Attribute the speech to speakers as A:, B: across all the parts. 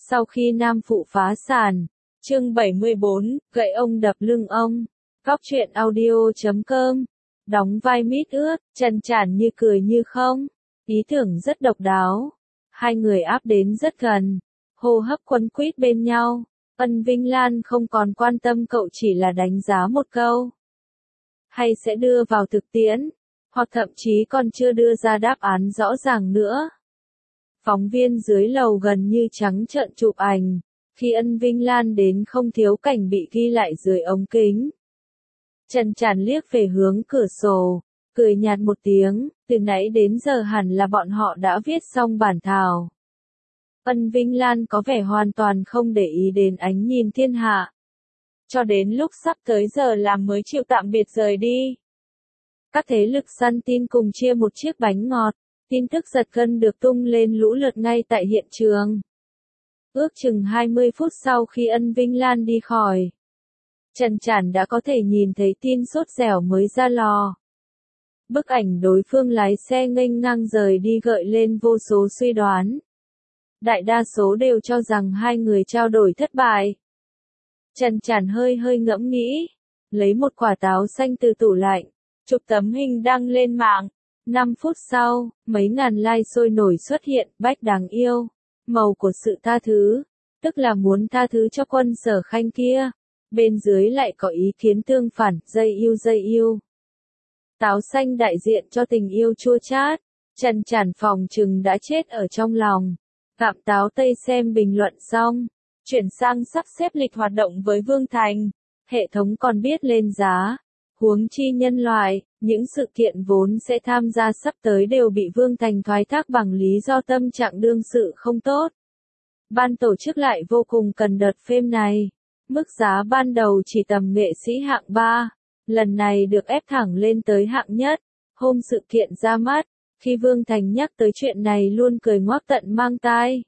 A: Sau khi Nam Phụ phá sản, chương 74, gậy ông đập lưng ông. Góc truyện audio.com. Đóng vai mít ướt, Trần Trản như cười như không. Ý tưởng rất độc đáo. Hai người áp đến rất gần, hô hấp quấn quýt bên nhau. Ân Vinh Lan không còn quan tâm cậu, chỉ là đánh giá một câu. Hay sẽ đưa vào thực tiễn, hoặc thậm chí còn chưa đưa ra đáp án rõ ràng nữa. Phóng viên dưới lầu gần như trắng trợn chụp ảnh, khi Ân Vinh Lan đến không thiếu cảnh bị ghi lại dưới ống kính. Trần Trản liếc về hướng cửa sổ, cười nhạt một tiếng, từ nãy đến giờ hẳn là bọn họ đã viết xong bản thảo. Ân Vinh Lan có vẻ hoàn toàn không để ý đến ánh nhìn thiên hạ. Cho đến lúc sắp tới giờ làm mới chịu tạm biệt rời đi. Các thế lực săn tin cùng chia một chiếc bánh ngọt, tin tức giật gân được tung lên lũ lượt ngay tại hiện trường. Ước chừng 20 phút sau khi Ân Vinh Lan đi khỏi, Trần Trản đã có thể nhìn thấy tin sốt dẻo mới ra lò. Bức ảnh đối phương lái xe nghênh ngang rời đi gợi lên vô số suy đoán. Đại đa số đều cho rằng hai người trao đổi thất bại. Trần Trản hơi ngẫm nghĩ, lấy một quả táo xanh từ tủ lạnh, chụp tấm hình đăng lên mạng. 5 phút sau, mấy ngàn like sôi nổi xuất hiện, bách đáng yêu. Màu của sự tha thứ, tức là muốn tha thứ cho Quân Sở Khanh kia. Bên dưới lại có ý kiến tương phản, dây yêu. Táo xanh đại diện cho tình yêu chua chát. Trần Trản phòng chừng đã chết ở trong lòng. Gặm táo tây xem bình luận xong, chuyển sang sắp xếp lịch hoạt động với Vương Thành. Hệ thống còn biết lên giá. Huống chi nhân loại, những sự kiện vốn sẽ tham gia sắp tới đều bị Vương Thành thoái thác bằng lý do tâm trạng đương sự không tốt. Ban tổ chức lại vô cùng cần đợt phim này. Mức giá ban đầu chỉ tầm nghệ sĩ hạng 3, lần này được ép thẳng lên tới hạng nhất. Hôm sự kiện ra mắt, khi Vương Thành nhắc tới chuyện này luôn cười ngoác tận mang tai.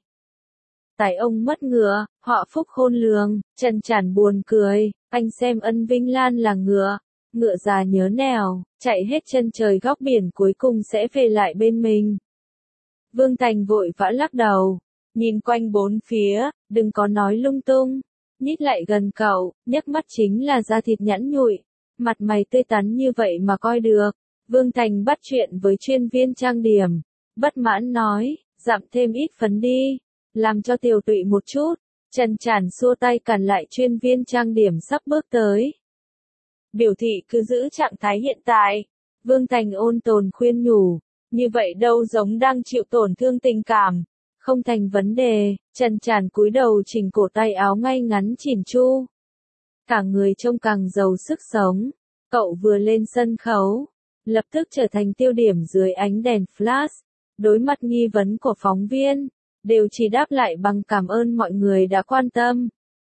A: Tài ông mất ngựa, họa phúc khôn lường, Trần Trản buồn cười, anh xem Ân Vinh Lan là ngựa già nhớ nẻo, chạy hết chân trời góc biển cuối cùng sẽ về lại bên mình. Vương Thành vội vã lắc đầu, nhìn quanh bốn phía, đừng có nói lung tung, nhích lại gần cậu, nhấc mắt chính là da thịt nhẵn nhụi, mặt mày tươi tắn như vậy mà coi được. Vương Thành bắt chuyện với chuyên viên trang điểm, bất mãn nói, dặm thêm ít phấn đi, làm cho tiều tụy một chút. Trần Trản xua tay cản lại chuyên viên trang điểm sắp bước tới. Biểu thị cứ giữ trạng thái hiện tại. Vương Thành ôn tồn khuyên nhủ, như vậy đâu giống đang chịu tổn thương tình cảm. Không thành vấn đề. Trần Trản cúi đầu chỉnh cổ tay áo ngay ngắn chỉn chu. Cả người trông càng giàu sức sống. Cậu vừa lên sân khấu, lập tức trở thành tiêu điểm dưới ánh đèn flash. Đối mặt nghi vấn của phóng viên, đều chỉ đáp lại bằng cảm ơn mọi người đã quan tâm.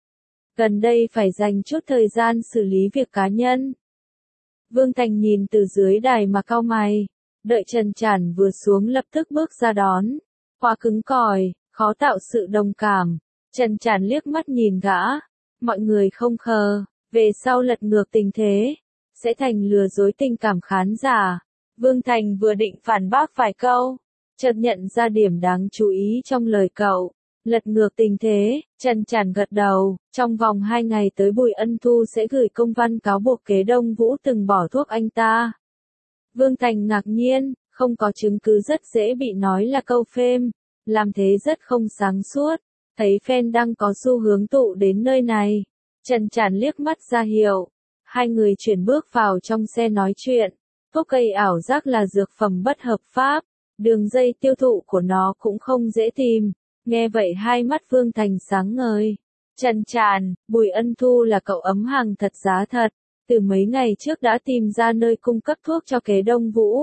A: Gần đây phải dành chút thời gian xử lý việc cá nhân. Vương Thành nhìn từ dưới đài mà cau mày, đợi Trần Trản vừa xuống lập tức bước ra đón. Quá cứng cỏi, khó tạo sự đồng cảm. Trần Trản liếc mắt nhìn gã, mọi người không khờ, về sau lật ngược tình thế, sẽ thành lừa dối tình cảm khán giả. Vương Thành vừa định phản bác vài câu, chợt nhận ra điểm đáng chú ý trong lời cậu. Lật ngược tình thế, Trần Trản gật đầu, trong vòng 2 ngày tới Bùi Ân Thu sẽ gửi công văn cáo buộc Kế Đông Vũ từng bỏ thuốc anh ta. Vương Thành ngạc nhiên, không có chứng cứ rất dễ bị nói là câu phêm, làm thế rất không sáng suốt, thấy fan đang có xu hướng tụ đến nơi này. Trần Trản liếc mắt ra hiệu, hai người chuyển bước vào trong xe nói chuyện. Thuốc gây ảo giác là dược phẩm bất hợp pháp, đường dây tiêu thụ của nó cũng không dễ tìm. Nghe vậy hai mắt Vương Thành sáng ngời. Trần Trản, Bùi Ân Thu là cậu ấm hàng thật giá thật, từ mấy ngày trước đã tìm ra nơi cung cấp thuốc cho Kế Đông Vũ.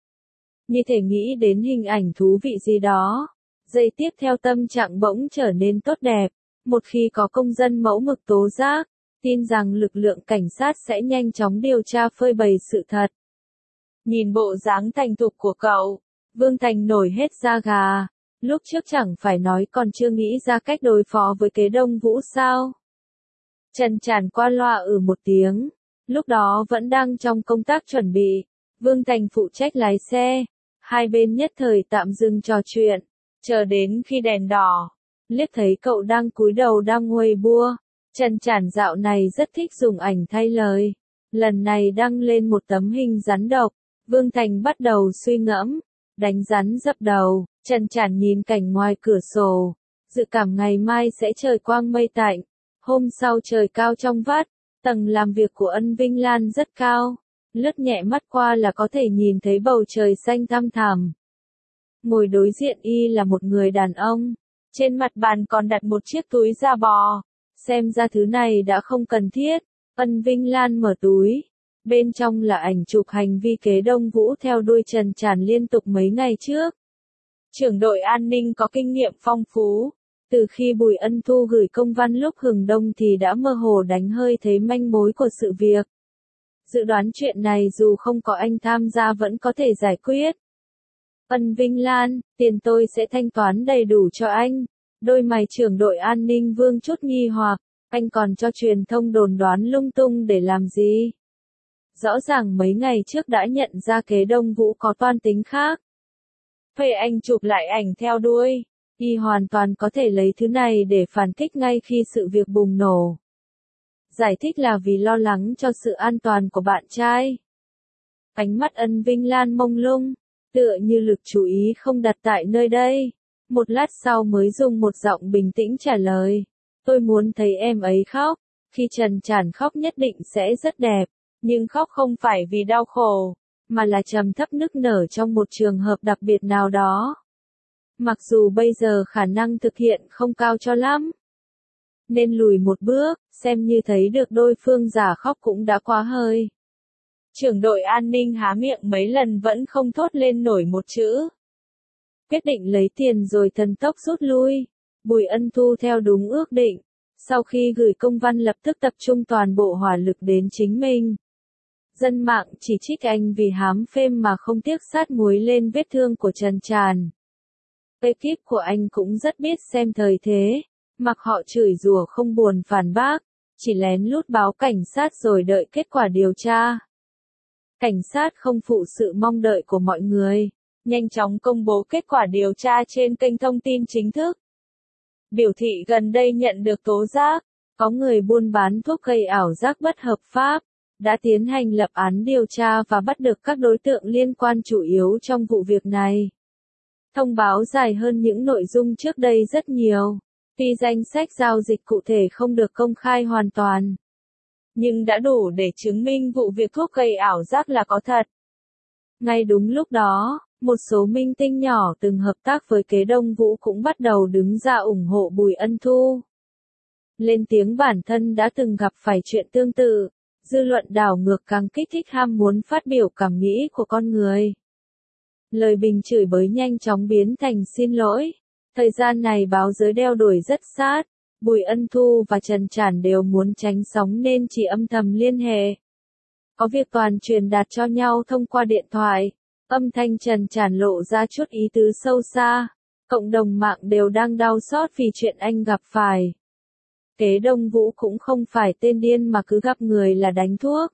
A: Như thể nghĩ đến hình ảnh thú vị gì đó. Giây tiếp theo tâm trạng bỗng trở nên tốt đẹp. Một khi có công dân mẫu mực tố giác, tin rằng lực lượng cảnh sát sẽ nhanh chóng điều tra phơi bày sự thật. Nhìn bộ dáng thành thục của cậu, Vương Thành nổi hết da gà. Lúc trước chẳng phải nói còn chưa nghĩ ra cách đối phó với Kế Đông Vũ sao? Trần Trản qua loa một tiếng, lúc đó vẫn đang trong công tác chuẩn bị. Vương Thành phụ trách lái xe, hai bên nhất thời tạm dừng trò chuyện, chờ đến khi đèn đỏ, liếc thấy cậu đang cúi đầu đang nguây bua. Trần Trản dạo này rất thích dùng ảnh thay lời. Lần này đăng lên một tấm hình rắn độc. Vương Thành bắt đầu suy ngẫm. Đánh rắn dập đầu. Trần Trản nhìn cảnh ngoài cửa sổ. Dự cảm ngày mai sẽ trời quang mây tạnh. Hôm sau trời cao trong vắt. Tầng làm việc của Ân Vinh Lan rất cao. Lướt nhẹ mắt qua là có thể nhìn thấy bầu trời xanh thăm thẳm. Ngồi đối diện y là một người đàn ông. Trên mặt bàn còn đặt một chiếc túi da bò. Xem ra thứ này đã không cần thiết. Ân Vinh Lan mở túi. Bên trong là ảnh chụp hành vi Kế Đông Vũ theo đuôi Trần Trản liên tục mấy ngày trước. Trưởng đội an ninh có kinh nghiệm phong phú. Từ khi Bùi Ân Thu gửi công văn lúc hừng đông thì đã mơ hồ đánh hơi thấy manh mối của sự việc. Dự đoán chuyện này dù không có anh tham gia vẫn có thể giải quyết. Ân Vinh Lan, tiền tôi sẽ thanh toán đầy đủ cho anh. Đôi mày trưởng đội an ninh vương chút nghi hoặc, anh còn cho truyền thông đồn đoán lung tung để làm gì? Rõ ràng mấy ngày trước đã nhận ra Kế Đông Vũ có toan tính khác. Vậy anh chụp lại ảnh theo đuôi, y hoàn toàn có thể lấy thứ này để phản kích ngay khi sự việc bùng nổ. Giải thích là vì lo lắng cho sự an toàn của bạn trai. Ánh mắt Ân Vinh Lan mông lung, tựa như lực chú ý không đặt tại nơi đây. Một lát sau mới dùng một giọng bình tĩnh trả lời. Tôi muốn thấy em ấy khóc. Khi Trần Trản khóc nhất định sẽ rất đẹp. Nhưng khóc không phải vì đau khổ, mà là trầm thấp nức nở trong một trường hợp đặc biệt nào đó. Mặc dù bây giờ khả năng thực hiện không cao cho lắm. Nên lùi một bước, xem như thấy được đối phương giả khóc cũng đã quá hơi. Trưởng đội an ninh há miệng mấy lần vẫn không thốt lên nổi một chữ. Quyết định lấy tiền rồi thần tốc rút lui. Bùi Ân Thu theo đúng ước định. Sau khi gửi công văn lập tức tập trung toàn bộ hỏa lực đến chính mình. Dân mạng chỉ trích anh vì hám phêm mà không tiếc sát muối lên vết thương của Trần Trản. Ekip của anh cũng rất biết xem thời thế. Mặc họ chửi rủa không buồn phản bác. Chỉ lén lút báo cảnh sát rồi đợi kết quả điều tra. Cảnh sát không phụ sự mong đợi của mọi người. Nhanh chóng công bố kết quả điều tra trên kênh thông tin chính thức. Biểu thị gần đây nhận được tố giác, có người buôn bán thuốc gây ảo giác bất hợp pháp, đã tiến hành lập án điều tra và bắt được các đối tượng liên quan chủ yếu trong vụ việc này. Thông báo dài hơn những nội dung trước đây rất nhiều, tuy danh sách giao dịch cụ thể không được công khai hoàn toàn, nhưng đã đủ để chứng minh vụ việc thuốc gây ảo giác là có thật. Ngay đúng lúc đó, một số minh tinh nhỏ từng hợp tác với Kế Đông Vũ cũng bắt đầu đứng ra ủng hộ Bùi Ân Thu. Lên tiếng bản thân đã từng gặp phải chuyện tương tự, dư luận đảo ngược càng kích thích ham muốn phát biểu cảm nghĩ của con người. Lời bình chửi bới nhanh chóng biến thành xin lỗi. Thời gian này báo giới đeo đuổi rất sát, Bùi Ân Thu và Trần Trản đều muốn tránh sóng nên chỉ âm thầm liên hệ. Có việc toàn truyền đạt cho nhau thông qua điện thoại. Âm thanh Trần Trản lộ ra chút ý tứ sâu xa. Cộng đồng mạng đều đang đau xót vì chuyện anh gặp phải. Kế Đông Vũ cũng không phải tên điên mà cứ gặp người là đánh thuốc.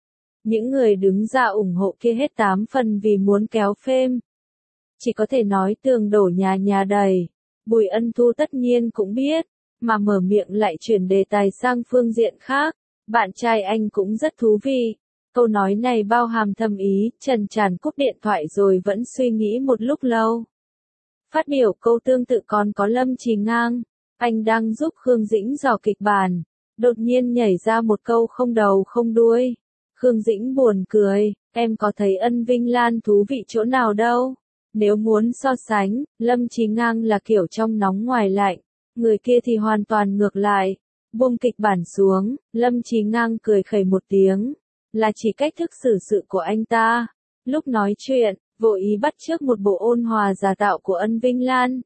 A: Những người đứng ra ủng hộ kia hết 8 phần vì muốn kéo phêm. Chỉ có thể nói tường đổ nhà nhà đầy. Bùi Ân Thu tất nhiên cũng biết, mà mở miệng lại chuyển đề tài sang phương diện khác. Bạn trai anh cũng rất thú vị. Câu nói này bao hàm thâm ý, Trần Trản cúp điện thoại rồi vẫn suy nghĩ một lúc lâu. Phát biểu câu tương tự còn có Lâm Trì Ngang, anh đang giúp Khương Dĩnh dò kịch bản, đột nhiên nhảy ra một câu không đầu không đuôi. Khương Dĩnh buồn cười, em có thấy Ân Vinh Lan thú vị chỗ nào đâu. Nếu muốn so sánh, Lâm Trì Ngang là kiểu trong nóng ngoài lạnh, người kia thì hoàn toàn ngược lại. Buông kịch bản xuống, Lâm Trì Ngang cười khẩy một tiếng. Là chỉ cách thức xử sự của anh ta. Lúc nói chuyện, vội ý bắt chước một bộ ôn hòa giả tạo của Ân Vinh Lan.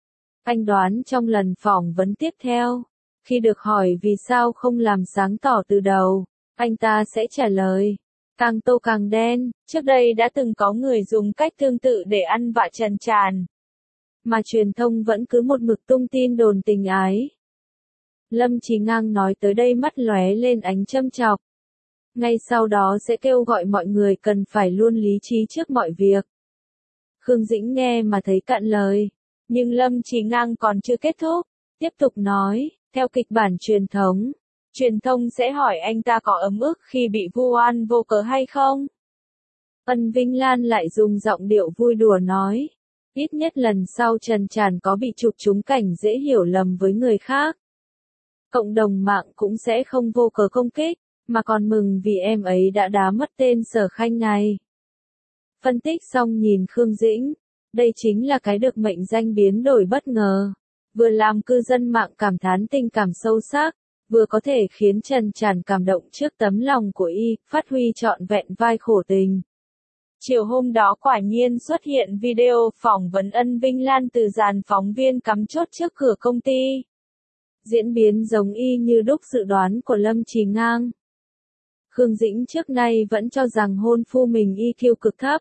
A: Anh đoán trong lần phỏng vấn tiếp theo, khi được hỏi vì sao không làm sáng tỏ từ đầu, anh ta sẽ trả lời, càng tô càng đen, trước đây đã từng có người dùng cách tương tự để ăn vạ Trần Trản. Mà truyền thông vẫn cứ một mực tung tin đồn tình ái. Lâm Trì Ngang nói tới đây mắt lóe lên ánh châm chọc. Ngay sau đó sẽ kêu gọi mọi người cần phải luôn lý trí trước mọi việc. Khương Dĩnh nghe mà thấy cạn lời. Nhưng Lâm Chí Ngang còn chưa kết thúc, tiếp tục nói, theo kịch bản truyền thông sẽ hỏi anh ta có ấm ức khi bị vu oan vô cớ hay không? Ân Vinh Lan lại dùng giọng điệu vui đùa nói, ít nhất lần sau Trần Tràn có bị chụp trúng cảnh dễ hiểu lầm với người khác. Cộng đồng mạng cũng sẽ không vô cớ công kích, mà còn mừng vì em ấy đã đá mất tên Sở Khanh này. Phân tích xong nhìn Khương Dĩnh, đây chính là cái được mệnh danh biến đổi bất ngờ, vừa làm cư dân mạng cảm thán tình cảm sâu sắc, vừa có thể khiến Trần Tràn cảm động trước tấm lòng của y, phát huy trọn vẹn vai khổ tình. Chiều hôm đó quả nhiên xuất hiện video phỏng vấn Ân Vinh Lan từ dàn phóng viên cắm chốt trước cửa công ty. Diễn biến giống y như đúc dự đoán của Lâm Chí Ngang. Khương Dĩnh trước nay vẫn cho rằng hôn phu mình EQ cực thấp.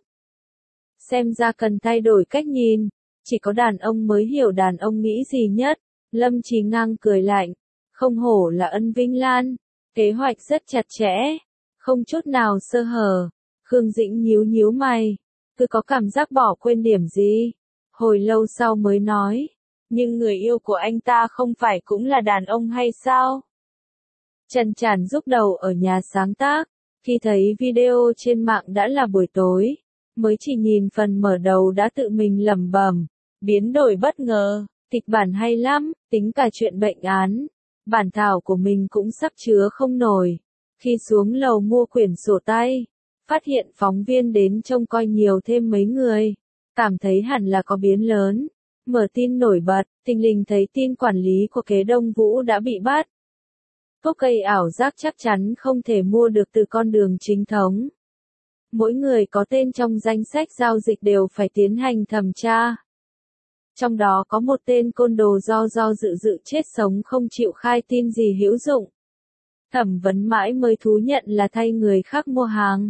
A: Xem ra cần thay đổi cách nhìn, chỉ có đàn ông mới hiểu đàn ông nghĩ gì nhất. Lâm Chí Ngang cười lạnh, không hổ là Ân Vinh Lan, kế hoạch rất chặt chẽ, không chút nào sơ hở. Khương Dĩnh nhíu nhíu mày, cứ có cảm giác bỏ quên điểm gì. Hồi lâu sau mới nói, nhưng người yêu của anh ta không phải cũng là đàn ông hay sao? Trần Tràn rúc đầu ở nhà sáng tác, khi thấy video trên mạng đã là buổi tối, mới chỉ nhìn phần mở đầu đã tự mình lẩm bẩm, biến đổi bất ngờ, kịch bản hay lắm, tính cả chuyện bệnh án, bản thảo của mình cũng sắp chứa không nổi. Khi xuống lầu mua quyển sổ tay, phát hiện phóng viên đến trông coi nhiều thêm mấy người, cảm thấy hẳn là có biến lớn. Mở tin nổi bật, thình lình thấy tin quản lý của Kế Đông Vũ đã bị bắt. Thuốc gây ảo giác chắc chắn không thể mua được từ con đường chính thống. Mỗi người có tên trong danh sách giao dịch đều phải tiến hành thẩm tra. Trong đó có một tên côn đồ do dự chết sống không chịu khai tin gì hữu dụng. Thẩm vấn mãi mới thú nhận là thay người khác mua hàng.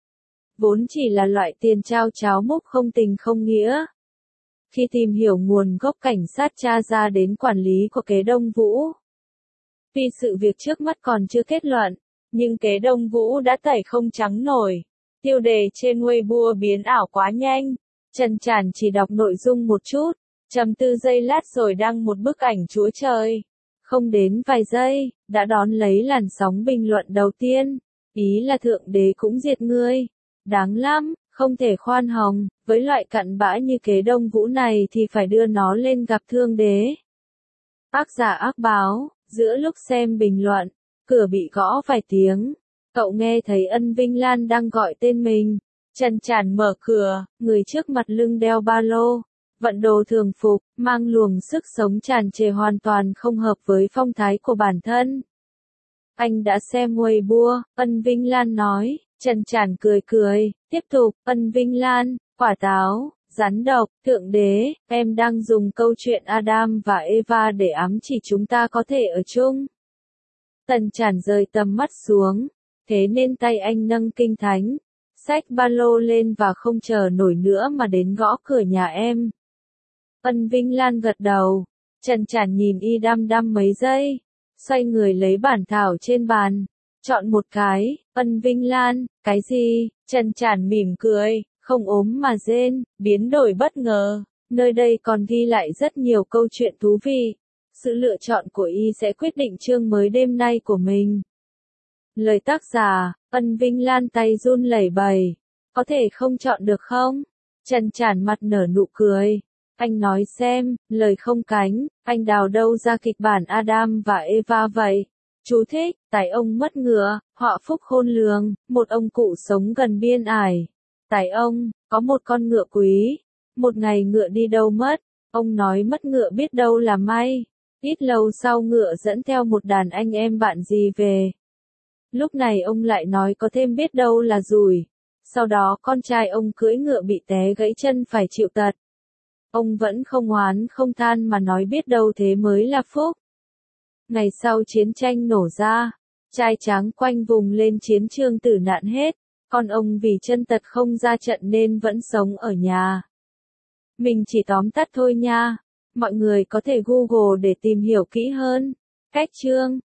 A: Vốn chỉ là loại tiền trao cháo múc không tình không nghĩa. Khi tìm hiểu nguồn gốc cảnh sát tra ra đến quản lý của Kế Đông Vũ. Vì sự việc trước mắt còn chưa kết luận, nhưng Kế Đông Vũ đã tẩy không trắng nổi. Tiêu đề trên Weibo biến ảo quá nhanh. Trần Tràn chỉ đọc nội dung một chút, trầm tư giây lát rồi đăng một bức ảnh Chúa Trời. Không đến vài giây, đã đón lấy làn sóng bình luận đầu tiên. Ý là Thượng Đế cũng diệt ngươi. Đáng lắm, không thể khoan hồng, với loại cặn bã như Kế Đông Vũ này thì phải đưa nó lên gặp Thương Đế. Ác giả ác báo, giữa lúc xem bình luận, cửa bị gõ vài tiếng. Cậu nghe thấy Ân Vinh Lan đang gọi tên mình. Trần Tràn mở cửa, người trước mặt lưng đeo ba lô, vận đồ thường phục, mang luồng sức sống tràn trề hoàn toàn không hợp với phong thái của bản thân. Anh đã xem Weibo, Ân Vinh Lan nói. Trần Tràn cười, tiếp tục, Ân Vinh Lan, quả táo, rắn độc, Thượng Đế, em đang dùng câu chuyện Adam và Eva để ám chỉ chúng ta có thể ở chung. Trần Tràn rời tầm mắt xuống, thế nên tay anh nâng kinh thánh, xách ba lô lên và không chờ nổi nữa mà đến gõ cửa nhà em. Ân Vinh Lan gật đầu, Trần Tràn nhìn y đăm đăm mấy giây, xoay người lấy bản thảo trên bàn. Chọn một cái, Ân Vinh Lan, cái gì? Trần Tràn mỉm cười, không ốm mà rên, biến đổi bất ngờ. Nơi đây còn ghi lại rất nhiều câu chuyện thú vị. Sự lựa chọn của y sẽ quyết định chương mới đêm nay của mình. Lời tác giả, Ân Vinh Lan tay run lẩy bẩy. Có thể không chọn được không? Trần Tràn mặt nở nụ cười. Anh nói xem, lời không cánh, anh đào đâu ra kịch bản Adam và Eva vậy? Chú thích, tài ông mất ngựa, họa phúc khôn lường, một ông cụ sống gần biên ải. Tài ông, có một con ngựa quý. Một ngày ngựa đi đâu mất, ông nói mất ngựa biết đâu là may. Ít lâu sau ngựa dẫn theo một đàn anh em bạn gì về. Lúc này ông lại nói có thêm biết đâu là rủi. Sau đó con trai ông cưỡi ngựa bị té gãy chân phải chịu tật. Ông vẫn không oán không than mà nói biết đâu thế mới là phúc. Ngày sau chiến tranh nổ ra, trai tráng quanh vùng lên chiến trường tử nạn hết, còn ông vì chân tật không ra trận nên vẫn sống ở nhà. Mình chỉ tóm tắt thôi nha, mọi người có thể Google để tìm hiểu kỹ hơn. Cách chương